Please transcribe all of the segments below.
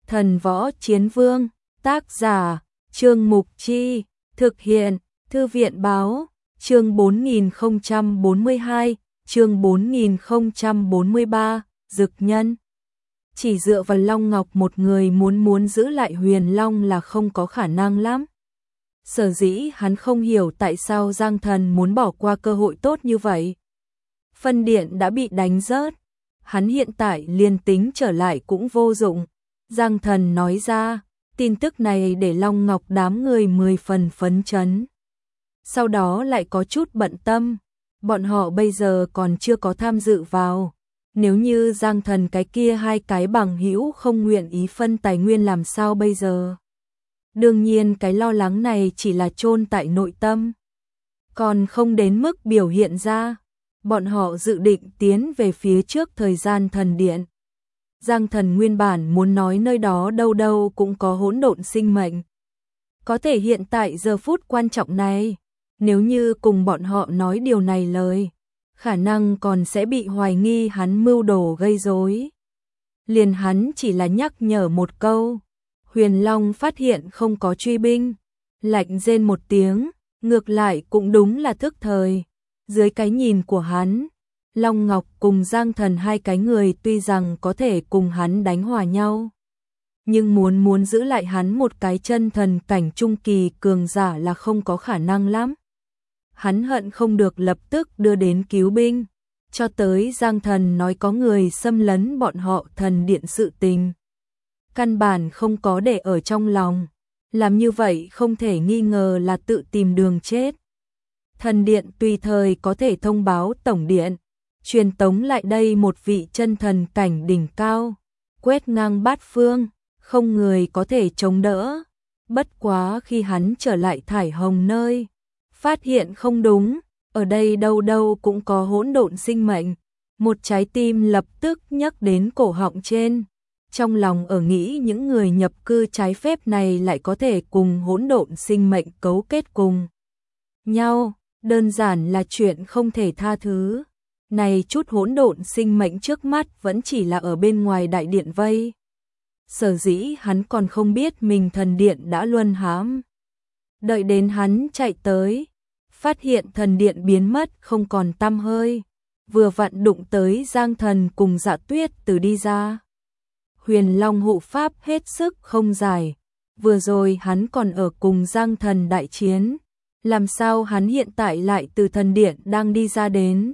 Thần võ chiến vương, tác giả, Trương Mục Chi, thực hiện, Thư viện báo, chương 4042, chương 4043, Dực Nhân. Chỉ dựa vào Long Ngọc một người muốn giữ lại Huyền Long là không có khả năng lắm. Sở dĩ hắn không hiểu tại sao Giang Thần muốn bỏ qua cơ hội tốt như vậy. Phân điện đã bị đánh rớt, hắn hiện tại liên tính trở lại cũng vô dụng. Giang Thần nói ra, tin tức này để Long Ngọc đám người 10 phần phấn chấn. Sau đó lại có chút bận tâm, bọn họ bây giờ còn chưa có tham dự vào. Nếu như Giang Thần cái kia hai cái bằng hữu không nguyện ý phân tài nguyên làm sao bây giờ? Đương nhiên cái lo lắng này chỉ là chôn tại nội tâm, còn không đến mức biểu hiện ra. Bọn họ dự định tiến về phía trước thời gian thần điện. Giang Thần nguyên bản muốn nói nơi đó đâu đâu cũng có hỗn độn sinh mệnh. Có thể hiện tại giờ phút quan trọng này, nếu như cùng bọn họ nói điều này lời, khả năng còn sẽ bị hoài nghi hắn mưu đồ gây rối. Liền hắn chỉ là nhắc nhở một câu, Huyền Long phát hiện không có truy binh, lạnh rên một tiếng, ngược lại cũng đúng là thức thời. Dưới cái nhìn của hắn, Long Ngọc cùng Giang Thần hai cái người tuy rằng có thể cùng hắn đánh hòa nhau, nhưng muốn giữ lại hắn một cái chân thần cảnh trung kỳ cường giả là không có khả năng lắm. Hắn hận không được lập tức đưa đến cứu binh, cho tới Giang Thần nói có người xâm lấn bọn họ thần điện sự tình. Căn bản không có để ở trong lòng, làm như vậy không thể nghi ngờ là tự tìm đường chết. Thần điện tùy thời có thể thông báo tổng điện, truyền tống lại đây một vị chân thần cảnh đỉnh cao, quét ngang bát phương, không người có thể chống đỡ. Bất quá khi hắn trở lại Thải Hồng nơi, phát hiện không đúng, ở đây đâu đâu cũng có hỗn độn sinh mệnh, một trái tim lập tức nhắc đến cổ họng trên. Trong lòng ở nghĩ những người nhập cư trái phép này lại có thể cùng hỗn độn sinh mệnh cấu kết cùng nhau, đơn giản là chuyện không thể tha thứ. Này chút hỗn độn sinh mệnh trước mắt vẫn chỉ là ở bên ngoài đại điện vây. Sở dĩ hắn còn không biết mình thần điện đã luân hãm. Đợi đến hắn chạy tới, phát hiện thần điện biến mất không còn tăm hơi, vừa vặn đụng tới Giang Thần cùng Dạ Tuyết từ đi ra. Huyền Long hộ pháp hết sức không giải, vừa rồi hắn còn ở cùng Giang Thần đại chiến, làm sao hắn hiện tại lại từ thần điện đang đi ra đến.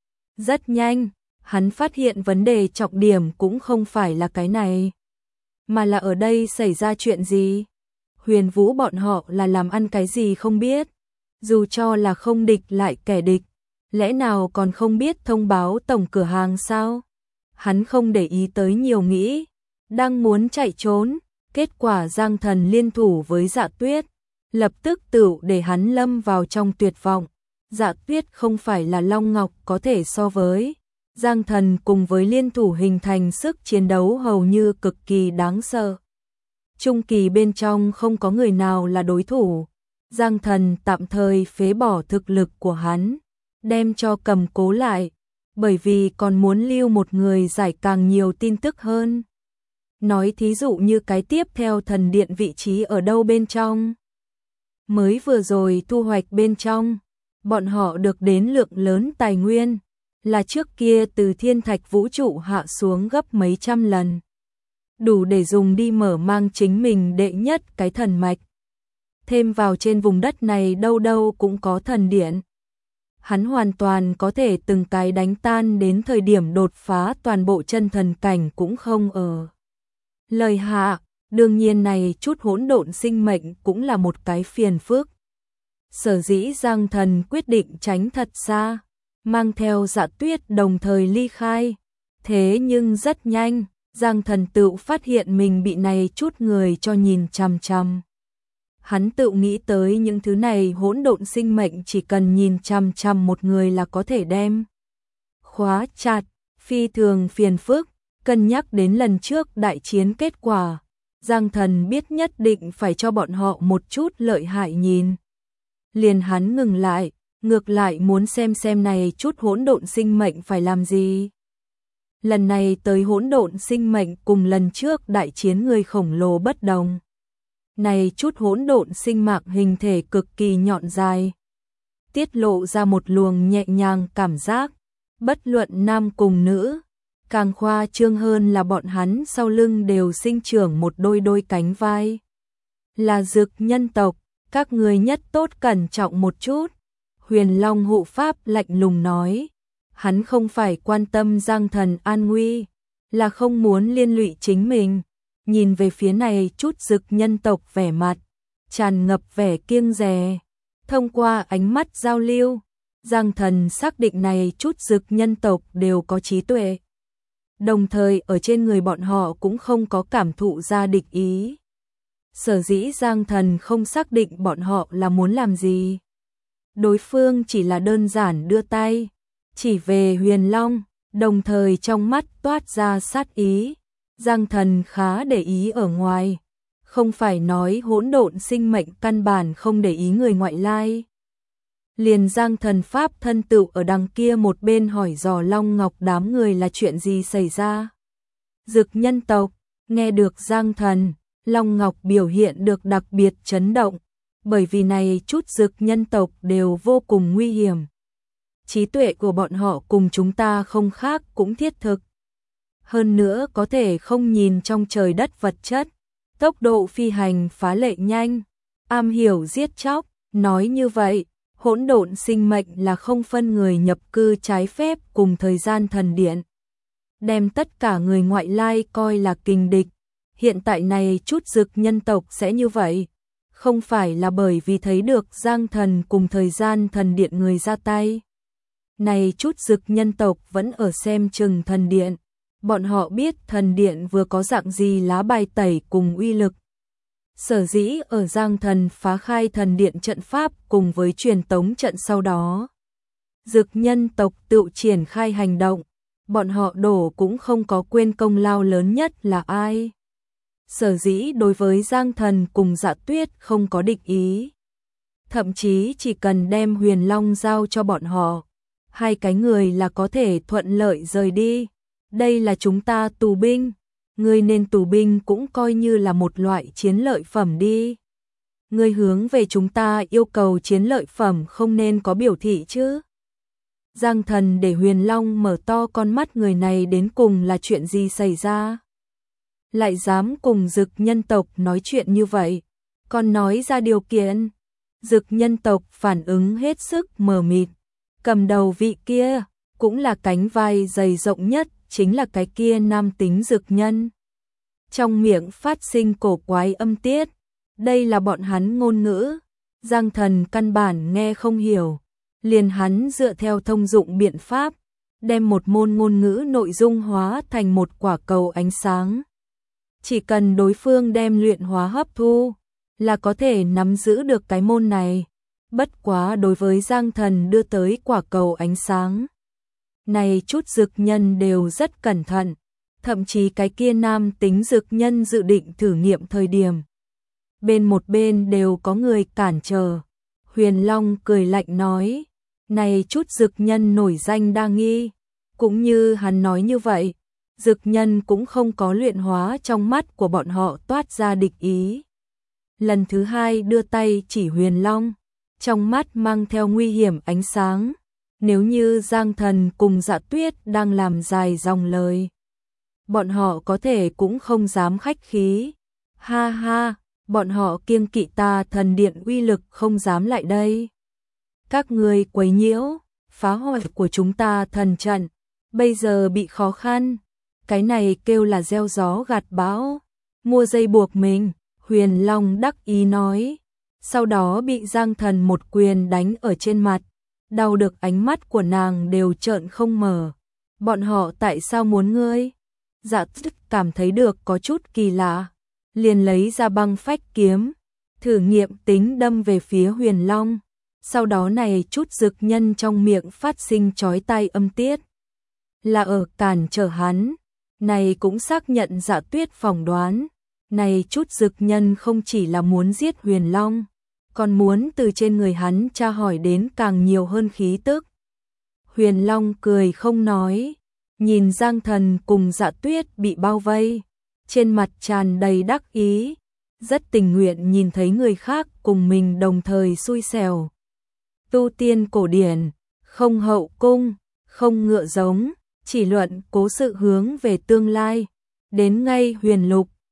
Rất nhanh, hắn phát hiện vấn đề trọng điểm cũng không phải là cái này, mà là ở đây xảy ra chuyện gì. Huyền Vũ bọn họ là làm ăn cái gì không biết, dù cho là không địch lại kẻ địch, lẽ nào còn không biết thông báo tổng cửa hàng sao? Hắn không để ý tới nhiều nghĩ, đang muốn chạy trốn, kết quả Giang Thần liên thủ với Dạ Tuyết, lập tức tựu để hắn lâm vào trong tuyệt vọng. Dạ Tuyết không phải là Long Ngọc có thể so với. Giang Thần cùng với liên thủ hình thành sức chiến đấu hầu như cực kỳ đáng sợ. Trung kỳ bên trong không có người nào là đối thủ. Giang Thần tạm thời phế bỏ thực lực của hắn, đem cho cầm cố lại, bởi vì còn muốn lưu một người giải càng nhiều tin tức hơn. Nói thí dụ như cái tiếp theo thần điện vị trí ở đâu bên trong. Mới vừa rồi thu hoạch bên trong, bọn họ được đến lượng lớn tài nguyên, là trước kia từ thiên thạch vũ trụ hạ xuống gấp mấy trăm lần. Đủ để dùng đi mở mang chính mình đệ nhất cái thần mạch. Thêm vào trên vùng đất này đâu đâu cũng có thần điện. Hắn hoàn toàn có thể từng cái đánh tan, đến thời điểm đột phá toàn bộ chân thần cảnh cũng không ở lời hạ. Đương nhiên này chút hỗn độn sinh mệnh cũng là một cái phiền phức. Sở dĩ Giang Thần quyết định tránh thật xa, mang theo Dạ Tuyết đồng thời ly khai. Thế nhưng rất nhanh, Giang Thần tự phát hiện mình bị này chút người cho nhìn chằm chằm. Hắn tự nghĩ tới những thứ này hỗn độn sinh mệnh chỉ cần nhìn chằm chằm một người là có thể đem khóa chặt, phi thường phiền phức. Cân nhắc đến lần trước đại chiến kết quả, Giang Thần biết nhất định phải cho bọn họ một chút lợi hại nhìn. Liền hắn ngừng lại, ngược lại muốn xem này chút hỗn độn sinh mệnh phải làm gì. Lần này tới hỗn độn sinh mệnh cùng lần trước đại chiến người khổng lồ bất đồng. Này chút hỗn độn sinh mạng hình thể cực kỳ nhọn dài, tiết lộ ra một luồng nhẹ nhàng cảm giác, bất luận nam cùng nữ. Càng khoa trương hơn là bọn hắn sau lưng đều sinh trưởng một đôi cánh vai. Là dực nhân tộc, các người nhất tốt cẩn trọng một chút. Huyền Long hộ pháp lạnh lùng nói. Hắn không phải quan tâm Giang Thần an nguy, là không muốn liên lụy chính mình. Nhìn về phía này chút dực nhân tộc vẻ mặt, tràn ngập vẻ kiêng dè. Thông qua ánh mắt giao lưu, Giang Thần xác định này chút dực nhân tộc đều có trí tuệ. Đồng thời ở trên người bọn họ cũng không có cảm thụ ra địch ý. Sở dĩ Giang Thần không xác định bọn họ là muốn làm gì. Đối phương chỉ là đơn giản đưa tay chỉ về Huyền Long, đồng thời trong mắt toát ra sát ý. Giang Thần khá để ý ở ngoài, không phải nói hỗn độn sinh mệnh căn bản không để ý người ngoại lai. Liền Giang Thần pháp thân tựu ở đằng kia một bên hỏi dò Long Ngọc đám người là chuyện gì xảy ra. Dực nhân tộc, nghe được Giang Thần, Long Ngọc biểu hiện được đặc biệt chấn động, bởi vì này chút dực nhân tộc đều vô cùng nguy hiểm. Trí tuệ của bọn họ cùng chúng ta không khác cũng thiết thực. Hơn nữa có thể không nhìn trong trời đất vật chất, tốc độ phi hành phá lệ nhanh, am hiểu giết chóc. Nói như vậy, hỗn độn sinh mệnh là không phân người nhập cư trái phép cùng thời gian thần điện. Đem tất cả người ngoại lai coi là kình địch. Hiện tại này chút dực nhân tộc sẽ như vậy, không phải là bởi vì thấy được Giang Thần cùng thời gian thần điện người ra tay. Này chút dực nhân tộc vẫn ở xem chừng thần điện. Bọn họ biết thần điện vừa có dạng gì lá bài tẩy cùng uy lực. Sở dĩ ở Giang Thần phá khai thần điện trận pháp cùng với truyền tống trận sau đó, dực nhân tộc tự triển khai hành động, bọn họ đổ cũng không có quên công lao lớn nhất là ai. Sở dĩ đối với Giang Thần cùng Dạ Tuyết không có địch ý. Thậm chí chỉ cần đem Huyền Long giao cho bọn họ, hai cái người là có thể thuận lợi rời đi. Đây là chúng ta tù binh, ngươi nên tù binh cũng coi như là một loại chiến lợi phẩm đi. Ngươi hướng về chúng ta yêu cầu chiến lợi phẩm không nên có biểu thị chứ. Giang Thần để Huyền Long mở to con mắt, người này đến cùng là chuyện gì xảy ra. Lại dám cùng dực nhân tộc nói chuyện như vậy, còn nói ra điều kiện. Dực nhân tộc phản ứng hết sức mờ mịt. Cầm đầu vị kia, cũng là cánh vai dày rộng nhất, chính là cái kia nam tính dực nhân. Trong miệng phát sinh cổ quái âm tiết, đây là bọn hắn ngôn ngữ. Giang Thần căn bản nghe không hiểu, liền hắn dựa theo thông dụng biện pháp, đem một môn ngôn ngữ nội dung hóa thành một quả cầu ánh sáng. Chỉ cần đối phương đem luyện hóa hấp thu, là có thể nắm giữ được cái môn này. Bất quá đối với Giang Thần đưa tới quả cầu ánh sáng này, chút dực nhân đều rất cẩn thận, thậm chí cái kia nam tính dực nhân dự định thử nghiệm thời điểm, một bên đều có người cản trở. Huyền Long cười lạnh nói, này chút dực nhân nổi danh đa nghi, cũng như hắn nói như vậy, dực nhân cũng không có luyện hóa trong mắt của bọn họ toát ra địch ý. Lần thứ hai đưa tay chỉ Huyền Long, trong mắt mang theo nguy hiểm ánh sáng. Nếu như Giang Thần cùng Dạ Tuyết đang làm dài dòng lời, bọn họ có thể cũng không dám khách khí. Ha ha, bọn họ kiêng kỵ ta thần điện uy lực không dám lại đây. Các người quấy nhiễu, phá hoại của chúng ta thần trận, bây giờ bị khó khăn. Cái này kêu là gieo gió gặt bão, mua dây buộc mình. Huyền Long đắc ý nói, sau đó bị Giang Thần một quyền đánh ở trên mặt. Đau được ánh mắt của nàng đều trợn không mở. Bọn họ tại sao muốn ngươi? Dạ Tuyết cảm thấy được có chút kỳ lạ, liền lấy ra băng phách kiếm, thử nghiệm tính đâm về phía Huyền Long. Sau đó này chút dực nhân trong miệng phát sinh chói tai âm tiết, là ở cản trở hắn. Này cũng xác nhận Dạ Tuyết phỏng đoán, này chút dực nhân không chỉ là muốn giết Huyền Long, còn muốn từ trên người hắn tra hỏi đến càng nhiều hơn khí tức. Huyền Long cười không nói, nhìn Giang Thần cùng Dạ Tuyết bị bao vây, trên mặt tràn đầy đắc ý, rất tình nguyện nhìn thấy người khác cùng mình đồng thời xui xẻo. Tu tiên cổ điển, không hậu cung, không ngựa giống, chỉ luận cố sự hướng về tương lai, đến ngay huyền lục,